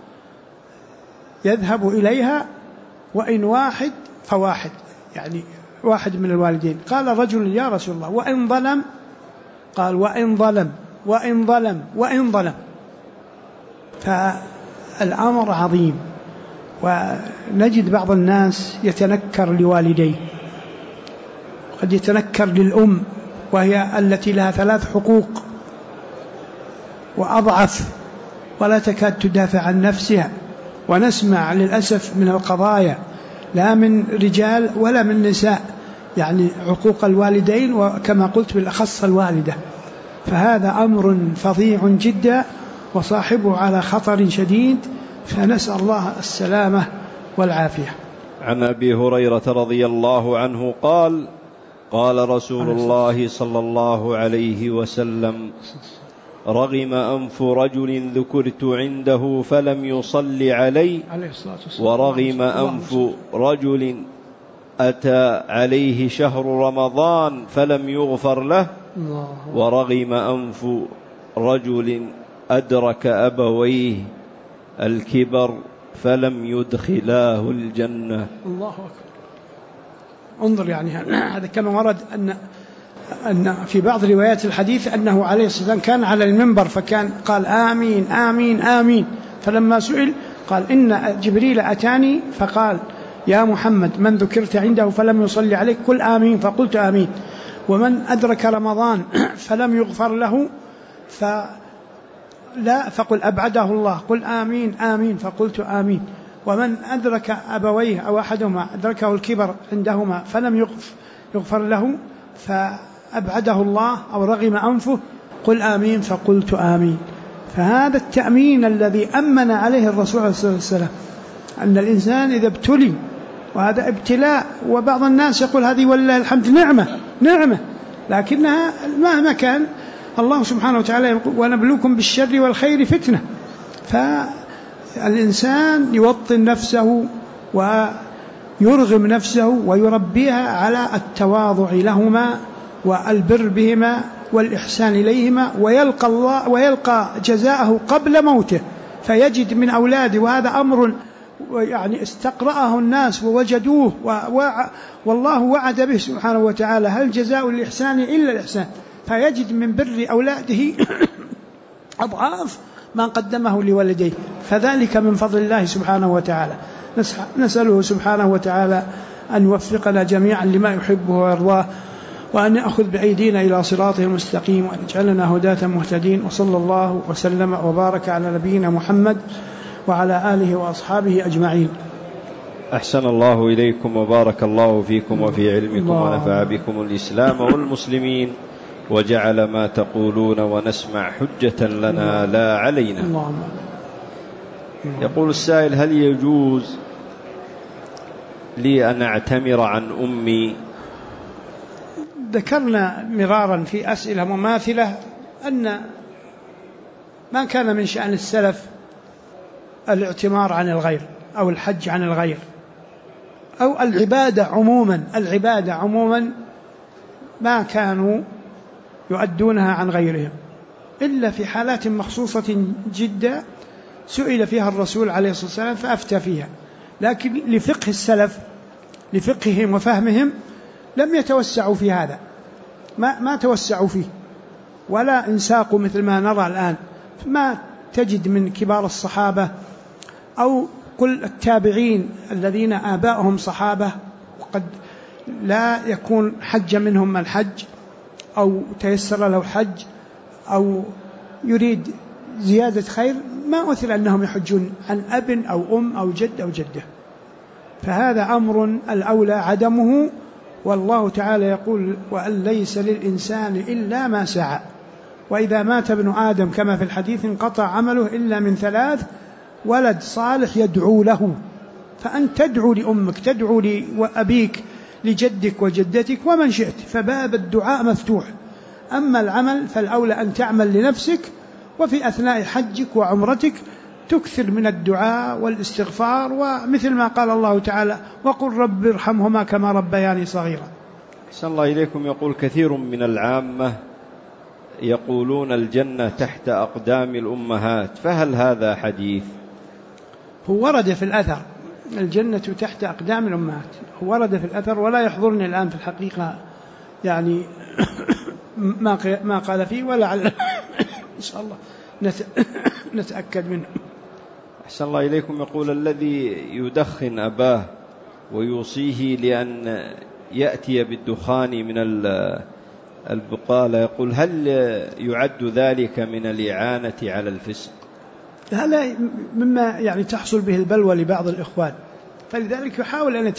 يذهب إليها، وإن واحد فواحد، يعني واحد من الوالدين. قال رجل: يا رسول الله وإن ظلم؟ قال: وإن ظلم وإن ظلم وإن ظلم. فالأمر عظيم. ونجد بعض الناس يتنكر لوالديه، قد يتنكر للأم وهي التي لها 3 حقوق وأضعف ولا تكاد تدافع عن نفسها. ونسمع للأسف من القضايا لا من رجال ولا من نساء يعني عقوق الوالدين، وكما قلت بالأخص الوالدة. فهذا أمر فظيع جدا وصاحبه على خطر شديد، فنسأل الله السلامة والعافية. عن أبي هريرة رضي الله عنه قال: قال رسول الله صلى الله عليه وسلم: رغم أنف رجل ذكرت عنده فلم يصل علي، ورغم أنف رجل أتى عليه شهر رمضان فلم يغفر له، ورغم أنف رجل أدرك أبويه الكبر فلم يدخلاه الجنة. الله أكبر. انظر، يعني هذا كما ورد أن في بعض روايات الحديث أنه عليه الصلاة والسلام كان على المنبر فكان قال: آمين آمين آمين. فلما سئل قال: إن جبريل أتاني فقال: يا محمد من ذكرت عنده فلم يصلي عليك قل آمين، فقلت آمين. ومن أدرك رمضان فلم يغفر له فقل أبعده الله قل آمين آمين، فقلت آمين. ومن أدرك أبويه أو أحدهما أدركه الكبر عندهما فلم يغفر له فأبعده الله أو رغم أنفه قل آمين، فقلت آمين. فهذا التأمين الذي أمن عليه الرسول صلى الله عليه وسلم، أن الإنسان إذا ابتلي، وهذا ابتلاء، وبعض الناس يقول هذه والله الحمد نعمة، لكنها مهما كان الله سبحانه وتعالى يقول: ونبلوكم بالشر والخير فتنة. فالإنسان يوطن نفسه ويرغم نفسه ويربيها على التواضع لهما والبر بهما والإحسان إليهما ويلقى جزاءه قبل موته فيجد من أولاده. وهذا أمر يعني استقرأه الناس ووجدوه والله وعد به سبحانه وتعالى: هل جزاء الإحسان إلا الإحسان. فيجد من بر أولاده أضعاف ما قدمه لولديه، فذلك من فضل الله سبحانه وتعالى. نسأله سبحانه وتعالى أن يوفقنا جميعا لما يحبه ويرضاه، وأن يأخذ بأيدينا إلى صراطه المستقيم، وأن يجعلنا هداة مهتدين. وصلى الله وسلم وبارك على نبينا محمد وعلى آله وأصحابه أجمعين. أحسن الله إليكم وبارك الله فيكم وفي علمكم ونفع بكم الإسلام والمسلمين، وجعل ما تقولون ونسمع حجة لنا لا علينا. يقول السائل: هل يجوز لي أن أعتمر عن أمي؟ ذكرنا مرارا في أسئلة مماثلة أن ما كان من شأن السلف الاعتمار عن الغير أو الحج عن الغير أو العبادة عموما ما كانوا يؤدونها عن غيرهم إلا في حالات مخصوصة جدا سئل فيها الرسول عليه الصلاة والسلام فأفتى فيها، لكن لفقه السلف لفقههم وفهمهم لم يتوسعوا في هذا، ما توسعوا فيه ولا انساقوا مثل ما نرى الآن. ما تجد من كبار الصحابة أو كل التابعين الذين آباؤهم صحابة وقد لا يكون حج منهم من حج أو تيسر له حج أو يريد زيادة خير، ما أثر أنهم يحجون عن أب أو أم أو جد أو جدة. فهذا أمر الأولى عدمه، والله تعالى يقول: وأن ليس للإنسان إلا ما سعى، وإذا مات ابن آدم كما في الحديث انقطع عمله إلا من 3: ولد صالح يدعو له. فأنت تدعو لأمك، تدعو لأبيك، لجدك وجدتك ومن شئت، فباب الدعاء مفتوح. أما العمل فالأولى أن تعمل لنفسك، وفي أثناء حجك وعمرتك تكثر من الدعاء والاستغفار، ومثل ما قال الله تعالى: وقل رب ارحمهما كما ربياني صغيرا. أحسن الله إليكم. يقول: كثير من العامة يقولون الجنة تحت أقدام الأمهات، فهل هذا حديث؟ هو ورد في الأثر الجنة تحت أقدام الأمهات، هو ورد في الأثر، ولا يحضرني الآن في الحقيقة يعني ما قال فيه، ولعل إن شاء الله نتأكد منه. أحسن الله إليكم. يقول: الذي يدخن أباه ويوصيه لأن يأتي بالدخان من البقالة، يقول: هل يعد ذلك من الإعانة على الفسق؟ هذا مما يعني تحصل به البلوى لبعض الإخوان، فلذلك يحاول أن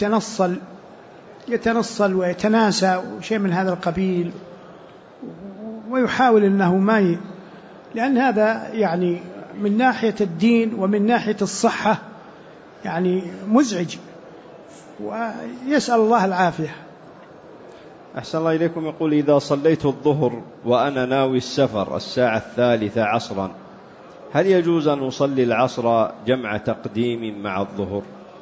يتنصل ويتناسى شيء من هذا القبيل، ويحاول أنه لأن هذا يعني من ناحية الدين ومن ناحية الصحة يعني مزعج، ويسأل الله العافية. أحسن الله إليكم. يقول: إذا صليت الظهر وأنا ناوي السفر 3:00 عصرا، هل يجوز أن أصلي العصر جمع تقديم مع الظهر؟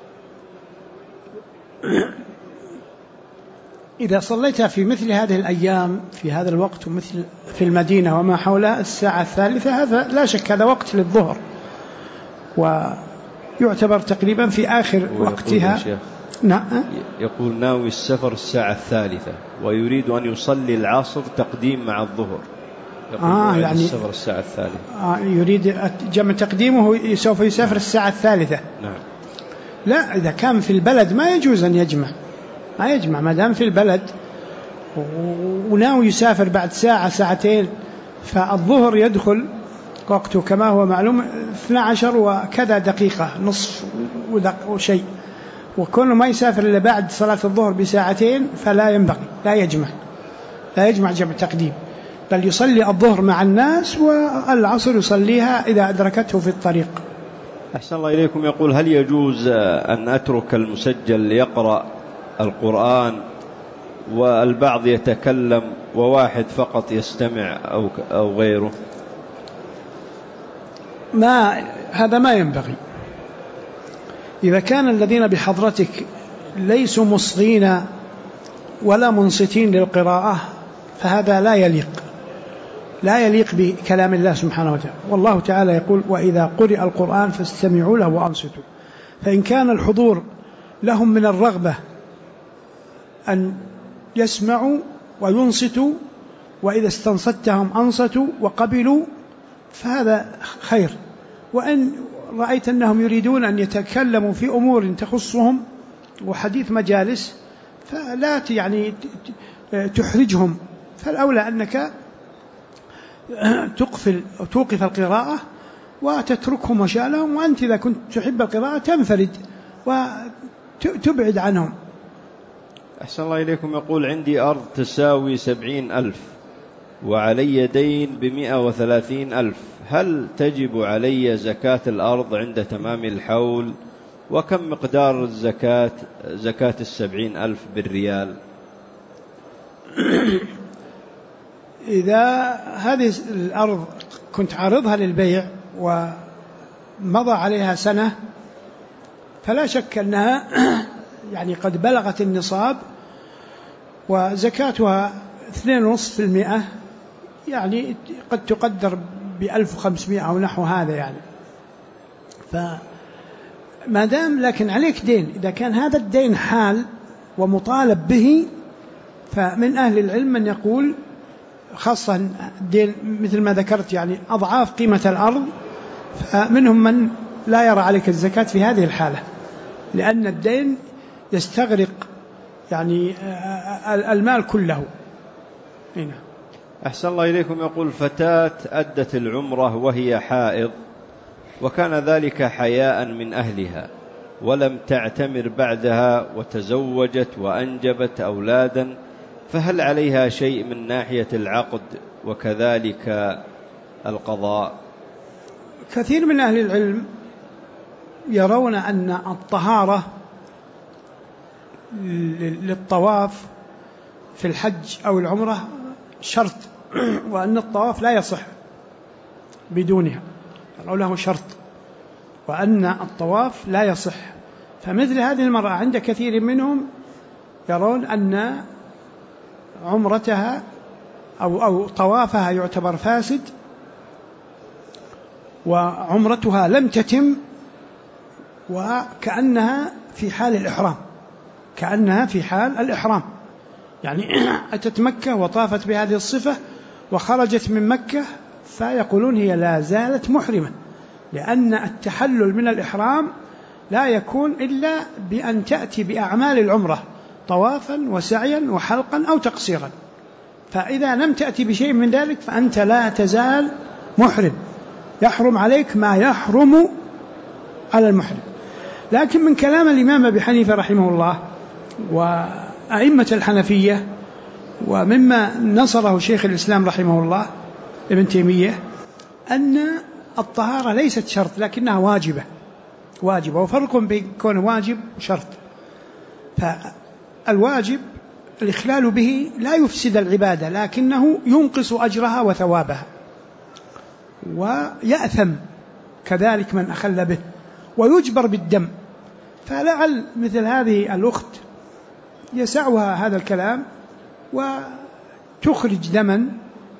إذا صليتها في مثل هذه الأيام في هذا الوقت ومثل في المدينة وما حولها 3:00، هذا لا شك هذا وقت للظهر، ويعتبر تقريبا في آخر وقتها. نعم. يقول: ناوي السفر 3:00 ويريد أن يصلي العصر تقديم مع الظهر، يعني السفر 3:00. يريد جمع تقديمه، سوف يسافر 3:00. نعم. لا، إذا كان في البلد ما يجوز أن يجمع، ما يجمع ما دام في البلد وناوي يسافر بعد 1-2 فالظهر يدخل وقته كما هو معلوم 12 وكذا دقيقة، نصف وشيء، وكونه ما يسافر إلا بعد صلاة الظهر ب2 فلا ينبغي، لا يجمع جمع تقديم، بل يصلي الظهر مع الناس والعصر يصليها إذا أدركته في الطريق. أحسن الله إليكم. يقول: هل يجوز أن أترك المسجل يقرأ القرآن والبعض يتكلم وواحد فقط يستمع أو غيره؟ هذا ما ينبغي. إذا كان الذين بحضرتك ليسوا مصغين ولا منصتين للقراءة فهذا لا يليق، لا يليق بكلام الله سبحانه وتعالى. والله تعالى يقول: وإذا قرئ القرآن فاستمعوا له وأنصتوا. فإن كان الحضور لهم من الرغبة أن يسمعوا وينصتوا، وإذا استنصتهم أنصتوا وقبلوا، فهذا خير. وإن رأيت أنهم يريدون أن يتكلموا في أمور تخصهم وحديث مجالس، فلا يعني تحرجهم، فالأولى أنك توقف القراءة وتتركهم وشأنهم، وأنت إذا كنت تحب القراءة تنفرد وتبعد عنهم. أحسن الله إليكم. يقول: عندي أرض تساوي 70,000 وعلي دين 130,000، هل تجب علي زكاة الأرض عند تمام الحول؟ وكم مقدار الزكاة، زكاة 70,000 بالريال؟ إذا هذه الأرض كنت عارضها للبيع ومضى عليها سنة، فلا شك أنها يعني قد بلغت النصاب، وزكاتها 2.5%، يعني قد تقدر ب1500 أو نحو هذا يعني. فما دام لكن عليك دين، إذا كان هذا الدين حال ومطالب به، فمن أهل العلم من يقول خاصة الدين مثل ما ذكرت يعني أضعاف قيمة الأرض، فمنهم من لا يرى عليك الزكاة في هذه الحالة، لأن الدين يستغرق يعني المال كله. هنا. أحسن الله إليكم. يقول: فتاة أدت العمرة وهي حائض، وكان ذلك حياء من أهلها، ولم تعتمر بعدها وتزوجت وأنجبت أولادا، فهل عليها شيء من ناحية العقد وكذلك القضاء؟ كثير من أهل العلم يرون أن الطهارة للطواف في الحج أو العمرة شرط، وأن الطواف لا يصح بدونها، قالوا له شرط، وأن الطواف لا يصح. فمثل هذه المرأة عند كثير منهم يرون أن عمرتها أو طوافها يعتبر فاسد، وعمرتها لم تتم، وكأنها في حال الإحرام، كأنها في حال الإحرام، يعني أتت مكة وطافت بهذه الصفة وخرجت من مكة، فيقولون هي لا زالت محرمة، لأن التحلل من الإحرام لا يكون إلا بأن تأتي بأعمال العمرة، طوافا وسعيا وحلقا أو تقصيرا. فإذا لم تأتي بشيء من ذلك فأنت لا تزال محرم، يحرم عليك ما يحرم على المحرم. لكن من كلام الإمام أبي حنيفة رحمه الله وأئمة الحنفية، ومما نصره شيخ الإسلام رحمه الله ابن تيمية، أن الطهارة ليست شرط لكنها واجبة، وفرق بين كون واجب وشرط. فالواجب الإخلال به لا يفسد العبادة، لكنه ينقص أجرها وثوابها، ويأثم كذلك من أخل به، ويجبر بالدم. فلعل مثل هذه الأخت يسعها هذا الكلام وتخرج دما،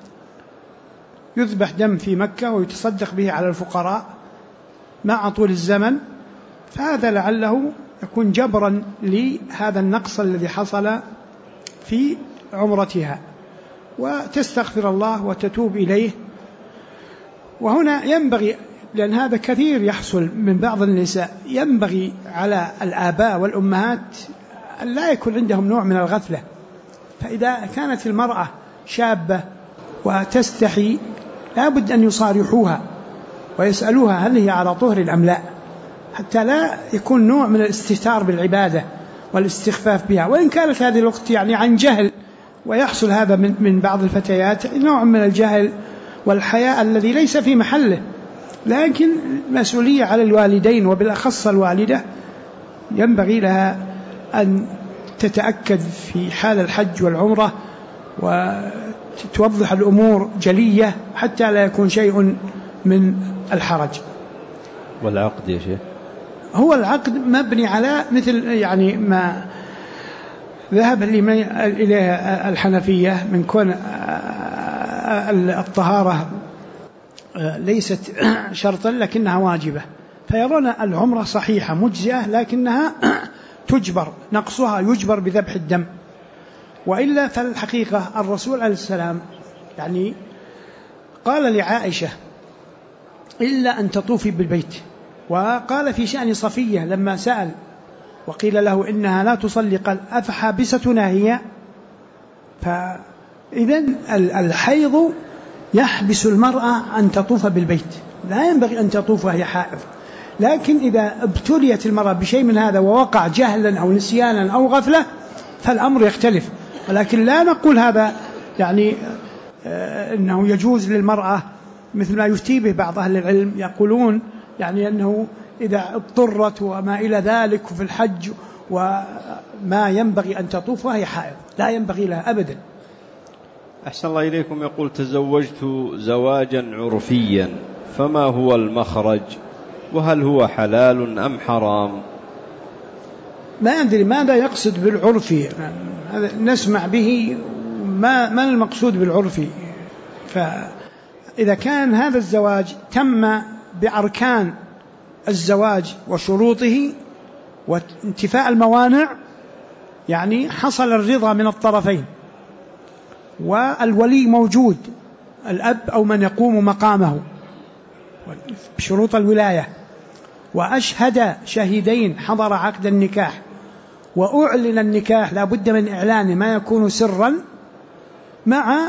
يذبح دم في مكة ويتصدق به على الفقراء مع طول الزمن، فهذا لعله يكون جبرا لهذا النقص الذي حصل في عمرتها، وتستغفر الله وتتوب إليه. وهنا ينبغي، لأن هذا كثير يحصل من بعض النساء، ينبغي على الآباء والأمهات أن لا يكون عندهم نوع من الغفلة. فإذا كانت المرأة شابة وتستحي لا بد أن يصارحوها ويسألوها هل هي على طهر أم لا، حتى لا يكون نوع من الاستهتار بالعبادة والاستخفاف بها. وإن كانت هذه الأخت يعني عن جهل، ويحصل هذا من بعض الفتيات، نوع من الجهل والحياء الذي ليس في محله، لكن مسؤولية على الوالدين وبالأخص الوالدة، ينبغي لها أن تتأكد في حال الحج والعمرة وتوضح الأمور جلية حتى لا يكون شيء من الحرج. والعقد يا شيخ؟ هو العقد مبني على مثل يعني ما ذهب إليه الحنفية من كون الطهارة ليست شرطا لكنها واجبة، فيرون العمرة صحيحة مجزئة لكنها تجبر، نقصها يجبر بذبح الدم. وإلا فالحقيقة الرسول عليه السلام يعني قال لعائشة إلا أن تطوفي بالبيت. وقال في شأن صفية لما سأل وقيل له إنها لا تصلي قال أفحابستنا هي؟ فإذن الحيض يحبس المرأة أن تطوف بالبيت، لا ينبغي أن تطوف وهي حائض. لكن إذا ابتليت المرأة بشيء من هذا ووقع جهلا أو نسيانا أو غفلة فالأمر يختلف. ولكن لا نقول هذا يعني أنه يجوز للمرأة مثل ما يفتي به بعض أهل العلم، يقولون يعني أنه إذا اضطرت وما إلى ذلك في الحج وما ينبغي أن تطوف وهي حائض، لا ينبغي لها أبدا. أحسن الله إليكم. يقول تزوجت زواجا عرفيا فما هو المخرج، وهل هو حلال أم حرام؟ ما أدري ماذا يقصد بالعرفي، نسمع به ما المقصود بالعرفي. فإذا كان هذا الزواج تم بأركان الزواج وشروطه وانتفاء الموانع، يعني حصل الرضا من الطرفين والولي موجود، الأب أو من يقوم مقامه بشروط الولاية، وأشهد شهيدين حضر عقد النكاح وأعلن النكاح، لا بد من إعلانه ما يكون سرا مع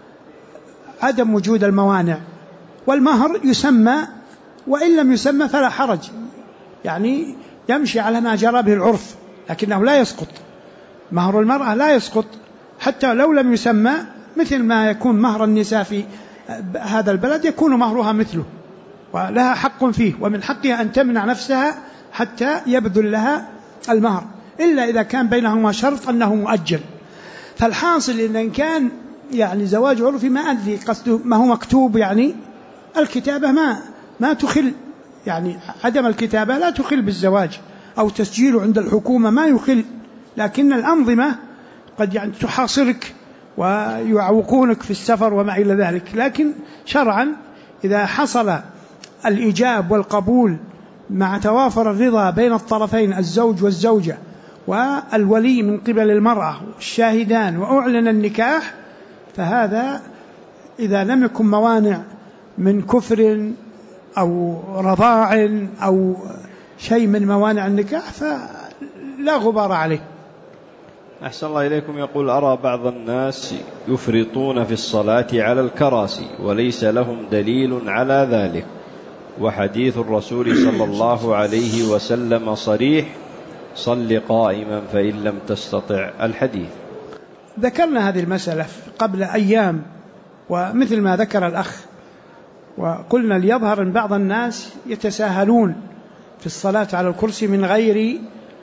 عدم وجود الموانع، والمهر يسمى وإن لم يسمى فلا حرج، يعني يمشي على ما جرى به العرف، لكنه لا يسقط. مهر المرأة لا يسقط حتى لو لم يسمى، مثل ما يكون مهر النساء في هذا البلد يكون مهرها مثله ولها حق فيه، ومن حقها أن تمنع نفسها حتى يبذل لها المهر، إلا إذا كان بينهما شرط أنه مؤجل. فالحاصل إن كان يعني زواج عرفي ما أدري قصده ما هو مكتوب، يعني الكتابة ما تخل، يعني عدم الكتابة لا تخل بالزواج، أو تسجيله عند الحكومة ما يخل، لكن الأنظمة قد يعني تحاصرك ويعوقونك في السفر وما إلى ذلك. لكن شرعا إذا حصل الإيجاب والقبول مع توافر الرضا بين الطرفين الزوج والزوجة والولي من قبل المرأة والشاهدان وأعلن النكاح، فهذا إذا لم يكن موانع من كفر أو رضاع أو شيء من موانع النكاح فلا غبار عليه. أحسن الله إليكم. يقول أرى بعض الناس يفرطون في الصلاة على الكراسي وليس لهم دليل على ذلك، وحديث الرسول صلى الله عليه وسلم صريح صل قائما فإن لم تستطع الحديث. ذكرنا هذه المسألة قبل أيام، ومثل ما ذكر الأخ وقلنا ليظهر أن بعض الناس يتساهلون في الصلاة على الكرسي من غير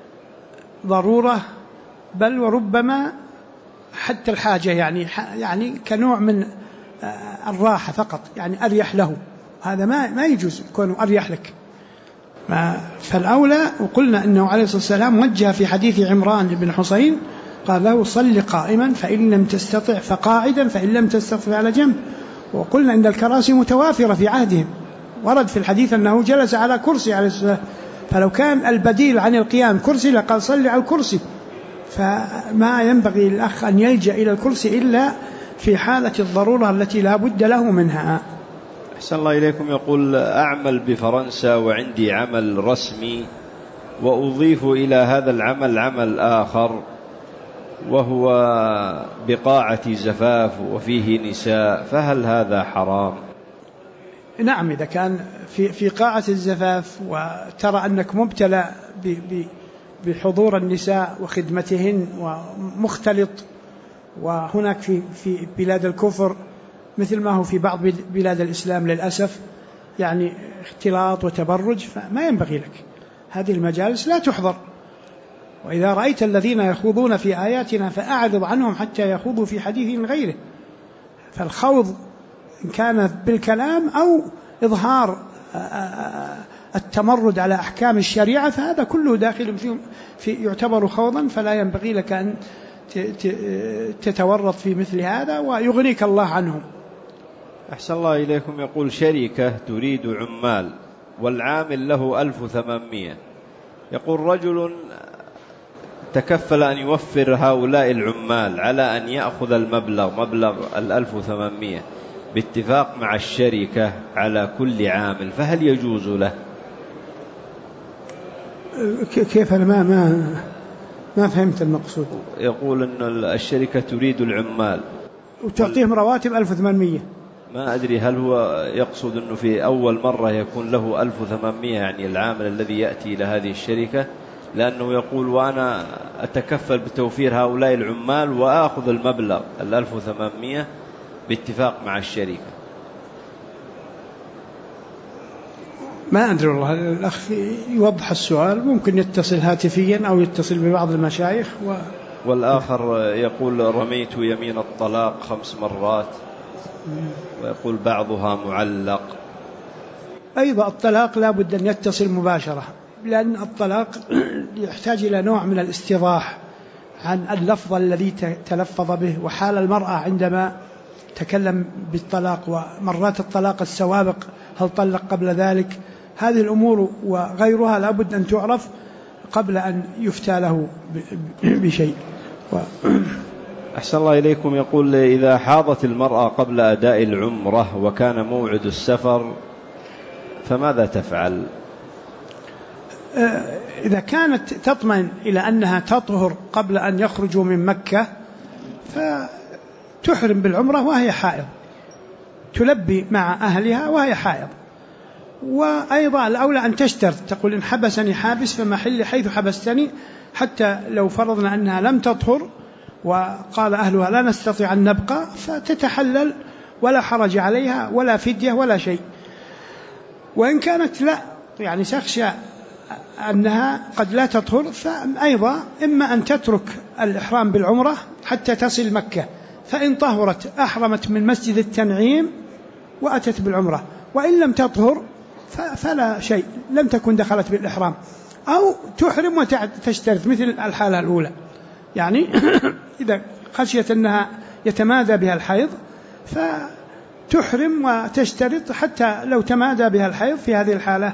ضرورة، بل وربما حتى الحاجة، يعني كنوع من الراحة فقط، يعني أريح له، هذا ما يجوز يكون أريح لك. فالأولى، وقلنا أنه عليه الصلاة والسلام وجه في حديث عمران بن حسين قال له صل قائما فإن لم تستطع فقاعدا فإن لم تستطع على جنب. وقلنا أن الكراسي متوافرة في عهدهم، ورد في الحديث أنه جلس على كرسي عليه الصلاة والسلام، فلو كان البديل عن القيام كرسي لقال صل على الكرسي. فما ينبغي الأخ أن يلجأ إلى الكرسي إلا في حالة الضرورة التي لا بد له منها. أحسن الله إليكم. يقول أعمل بفرنسا وعندي عمل رسمي وأضيف إلى هذا العمل عمل آخر وهو بقاعة زفاف وفيه نساء، فهل هذا حرام؟ نعم، إذا كان في قاعة الزفاف وترى أنك مبتلى بحضور النساء وخدمتهن ومختلط، وهناك في بلاد الكفر مثل ما هو في بعض بلاد الإسلام للأسف يعني اختلاط وتبرج، فما ينبغي لك، هذه المجالس لا تحضر. وإذا رأيت الذين يخوضون في آياتنا فأعرض عنهم حتى يخوضوا في حديث غيره. فالخوض إن كان بالكلام أو إظهار التمرد على أحكام الشريعة فهذا كله داخل في يعتبر خوضا، فلا ينبغي لك أن تتورط في مثل هذا ويغنيك الله عنهم. أحسن الله إليكم. يقول شركة تريد عمال والعامل له 1800. يقول رجل تكفل أن يوفر هؤلاء العمال على أن يأخذ مبلغ 1800 باتفاق مع الشركة على كل عامل، فهل يجوز له؟ كيف؟ أنا ما فهمت المقصود. يقول أن الشركة تريد العمال وتعطيهم رواتب 1800. ما أدري هل هو يقصد أنه في أول مرة يكون له 1800 يعني العامل الذي يأتي إلى هذه الشركة، لأنه يقول وأنا أتكفل بتوفير هؤلاء العمال وآخذ المبلغ 1800 باتفاق مع الشركة. ما أدري والله، الأخ يوضح السؤال، ممكن يتصل هاتفيا أو يتصل ببعض المشايخ. والآخر يقول رميت يمين الطلاق 5 مرات، ويقول بعضها معلق. أيضا الطلاق لا بد أن يتصل مباشرة، لأن الطلاق يحتاج إلى نوع من الاستيضاح عن اللفظ الذي تلفظ به، وحال المرأة عندما تكلم بالطلاق، ومرات الطلاق السوابق، هل طلق قبل ذلك. هذه الأمور وغيرها لا بد أن تعرف قبل أن يفتى له بشيء. أحسن الله إليكم. يقول إذا حاضت المرأة قبل أداء العمرة وكان موعد السفر فماذا تفعل؟ إذا كانت تطمئن إلى أنها تطهر قبل أن يخرجوا من مكة فتحرم بالعمرة وهي حائض، تلبي مع أهلها وهي حائض. وأيضا الأولى أن تشترط، تقول إن حبسني حابس فمحل حيث حبستني، حتى لو فرضنا أنها لم تطهر وقال أهلها لا نستطيع أن نبقى فتتحلل ولا حرج عليها ولا فدية ولا شيء. وإن كانت لا يعني تخشى أنها قد لا تطهر، فأيضا إما أن تترك الإحرام بالعمرة حتى تصل مكة، فإن طهرت أحرمت من مسجد التنعيم وأتت بالعمرة، وإن لم تطهر فلا شيء، لم تكن دخلت بالإحرام. أو تحرم وتشترط مثل الحالة الأولى، يعني إذا خشيت أنها يتمادى بها الحيض فتحرم وتشترط، حتى لو تمادى بها الحيض في هذه الحالة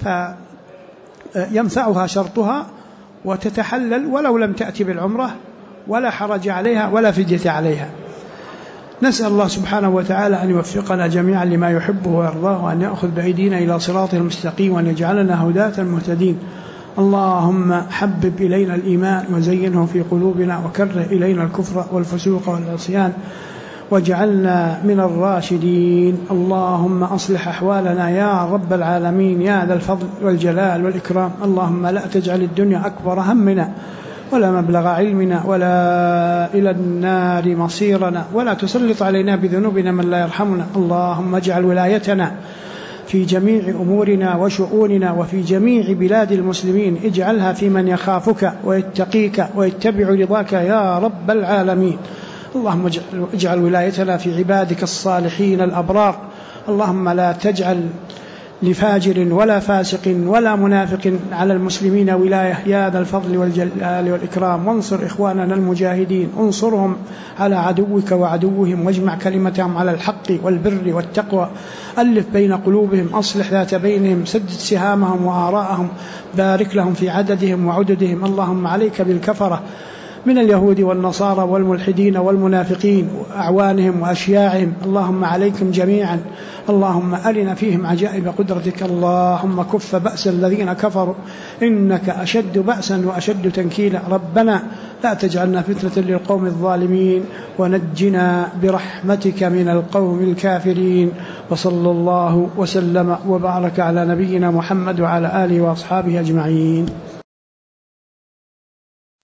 فينفعها شرطها وتتحلل ولو لم تأتي بالعمرة، ولا حرج عليها ولا فدية عليها. نسأل الله سبحانه وتعالى أن يوفقنا جميعا لما يحبه ويرضاه، وأن يأخذ بأيدينا إلى صراطه المستقيم، وأن يجعلنا هداة مهتدين. اللهم حبب إلينا الإيمان وزينه في قلوبنا، وكره إلينا الكفر والفسوق والعصيان، واجعلنا من الراشدين. اللهم أصلح أحوالنا يا رب العالمين يا ذا الفضل والجلال والإكرام. اللهم لا تجعل الدنيا أكبر همنا ولا مبلغ علمنا ولا إلى النار مصيرنا، ولا تسلط علينا بذنوبنا من لا يرحمنا. اللهم اجعل ولايتنا في جميع أمورنا وشؤوننا وفي جميع بلاد المسلمين، اجعلها في من يخافك ويتقيك ويتبع رضاك يا رب العالمين. اللهم اجعل ولايتنا في عبادك الصالحين الأبرار. اللهم لا تجعل لفاجر ولا فاسق ولا منافق على المسلمين ولاية يا ذا الفضل والجلال والإكرام. وانصر إخواننا المجاهدين، انصرهم على عدوك وعدوهم، واجمع كلمتهم على الحق والبر والتقوى، ألف بين قلوبهم، أصلح ذات بينهم، سدد سهامهم وآراءهم، بارك لهم في عددهم وعددهم. اللهم عليك بالكفرة من اليهود والنصارى والملحدين والمنافقين وأعوانهم وأشياعهم، اللهم عليكم جميعا. اللهم أرنا فيهم عجائب قدرتك. اللهم كف بأس الذين كفروا إنك أشد بأسا وأشد تنكيلا. ربنا لا تجعلنا فتنة للقوم الظالمين، ونجنا برحمتك من القوم الكافرين. وصلى الله وسلم وبارك على نبينا محمد وعلى آله وأصحابه أجمعين.